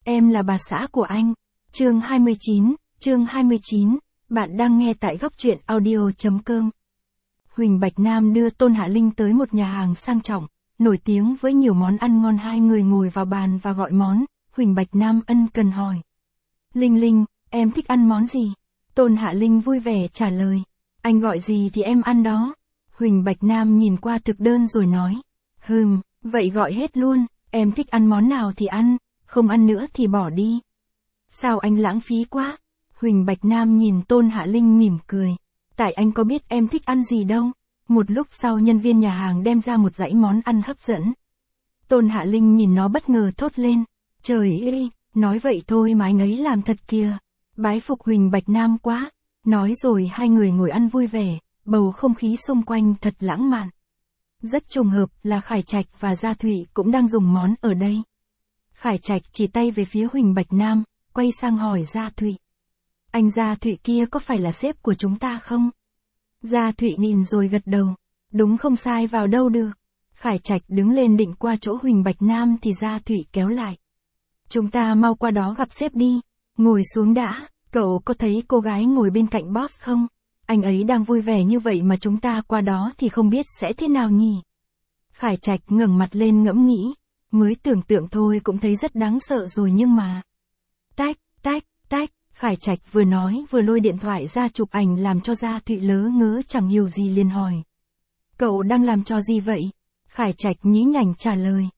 em là bà xã của anh. Chương 29, bạn đang nghe tại góc truyện audio.com. Huỳnh Bạch Nam đưa Tôn Hạ Linh tới một nhà hàng sang trọng, nổi tiếng với nhiều món ăn ngon. Hai người ngồi vào bàn và gọi món. Huỳnh Bạch Nam ân cần hỏi: Linh Linh, em thích ăn món gì? Tôn Hạ Linh vui vẻ trả lời: Anh gọi gì thì em ăn đó. Huỳnh Bạch Nam nhìn qua thực đơn rồi nói: Vậy gọi hết luôn, em thích ăn món nào thì ăn, không ăn nữa thì bỏ đi. Sao anh lãng phí quá? Huỳnh Bạch Nam nhìn Tôn Hạ Linh mỉm cười: Tại anh có biết em thích ăn gì đâu. Một lúc sau nhân viên nhà hàng đem ra một dãy món ăn hấp dẫn. Tôn Hạ Linh nhìn nó bất ngờ thốt lên: Trời ơi, nói vậy thôi mà anh ấy làm thật kìa. Bái phục Huỳnh Bạch Nam quá. Nói rồi hai người ngồi ăn vui vẻ, bầu không khí xung quanh thật lãng mạn. Rất trùng hợp là Khải Trạch và Gia Thụy cũng đang dùng món ở đây. Khải Trạch chỉ tay về phía Huỳnh Bạch Nam, quay sang hỏi Gia Thụy: Anh Gia Thụy kia có phải là sếp của chúng ta không? Gia Thụy nhìn rồi gật đầu: Đúng không sai vào đâu được. Khải Trạch đứng lên định qua chỗ Huỳnh Bạch Nam thì Gia Thụy kéo lại: Chúng ta mau qua đó gặp sếp đi. Ngồi xuống đã, cậu có thấy cô gái ngồi bên cạnh boss không? Anh ấy đang vui vẻ như vậy mà chúng ta qua đó thì không biết sẽ thế nào nhỉ? Khải Trạch ngẩng mặt lên ngẫm nghĩ, mới tưởng tượng thôi cũng thấy rất đáng sợ rồi nhưng mà... Tách, Khải Trạch vừa nói vừa lôi điện thoại ra chụp ảnh làm cho Gia Thụy lớ ngớ chẳng hiểu gì liền hỏi: Cậu đang làm trò gì vậy? Khải Trạch nhí nhảnh trả lời: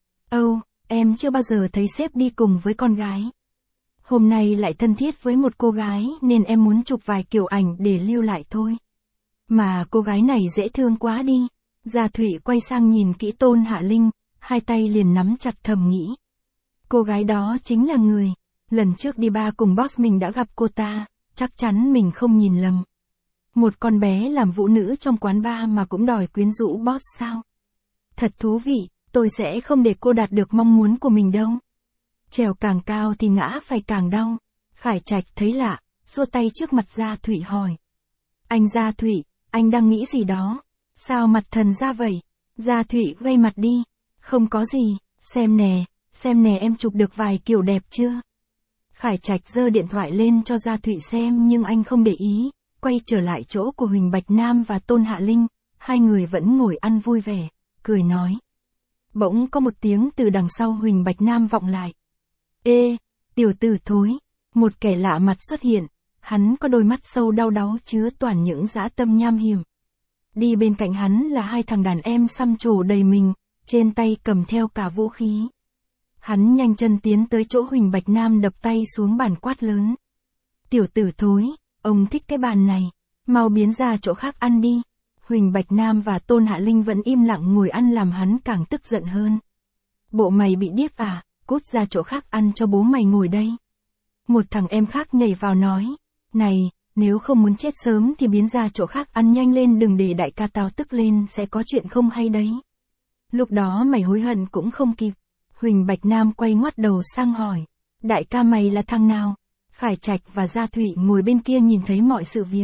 Em chưa bao giờ thấy sếp đi cùng với con gái. Hôm nay lại thân thiết với một cô gái nên em muốn chụp vài kiểu ảnh để lưu lại thôi. Mà cô gái này dễ thương quá đi. Gia Thụy quay sang nhìn kỹ Tôn Hạ Linh, hai tay liền nắm chặt thầm nghĩ. Cô gái đó chính là người. Lần trước đi bar cùng boss mình đã gặp cô ta, chắc chắn mình không nhìn lầm. Một con bé làm vũ nữ trong quán bar mà cũng đòi quyến rũ boss sao? Thật thú vị, tôi sẽ không để cô đạt được mong muốn của mình đâu. Trèo càng cao thì ngã phải càng đau. Khải Trạch thấy lạ, xua tay trước mặt Gia Thụy hỏi: Anh Gia Thụy, anh đang nghĩ gì đó? Sao mặt thần ra vậy? Gia Thụy gây mặt đi: Không có gì, xem nè em chụp được vài kiểu đẹp chưa? Khải Trạch giơ điện thoại lên cho Gia Thụy xem nhưng anh không để ý, quay trở lại chỗ của Huỳnh Bạch Nam và Tôn Hạ Linh, hai người vẫn ngồi ăn vui vẻ, cười nói. Bỗng có một tiếng từ đằng sau Huỳnh Bạch Nam vọng lại: Ê, tiểu tử thối. Một kẻ lạ mặt xuất hiện, hắn có đôi mắt sâu đau đáu chứa toàn những dã tâm nham hiểm. Đi bên cạnh hắn là hai thằng đàn em xăm trổ đầy mình, trên tay cầm theo cả vũ khí. Hắn nhanh chân tiến tới chỗ Huỳnh Bạch Nam đập tay xuống bàn quát lớn: Tiểu tử thối, ông thích cái bàn này, mau biến ra chỗ khác ăn đi. Huỳnh Bạch Nam và Tôn Hạ Linh vẫn im lặng ngồi ăn làm hắn càng tức giận hơn. Bộ mày bị điếc à, cút ra chỗ khác ăn cho bố mày ngồi đây. Một thằng em khác nhảy vào nói: Này, nếu không muốn chết sớm thì biến ra chỗ khác ăn nhanh lên, đừng để đại ca tao tức lên sẽ có chuyện không hay đấy. Lúc đó mày hối hận cũng không kịp. Huỳnh Bạch Nam quay ngoắt đầu sang hỏi: Đại ca mày là thằng nào? Khải Trạch và Gia Thụy ngồi bên kia nhìn thấy mọi sự việc.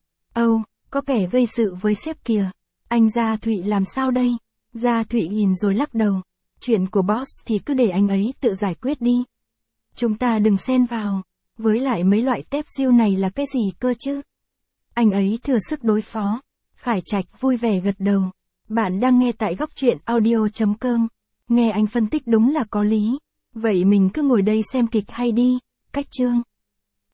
Có kẻ gây sự với sếp kìa. Anh Gia Thụy làm sao đây? Gia Thụy nhìn rồi lắc đầu: Chuyện của boss thì cứ để anh ấy tự giải quyết đi. Chúng ta đừng xen vào. Với lại mấy loại tép diêu này là cái gì cơ chứ? Anh ấy thừa sức đối phó. Khải Trạch vui vẻ gật đầu. Bạn đang nghe tại góc truyện audio.com. Nghe anh phân tích đúng là có lý. Vậy mình cứ ngồi đây xem kịch hay đi. Cách chương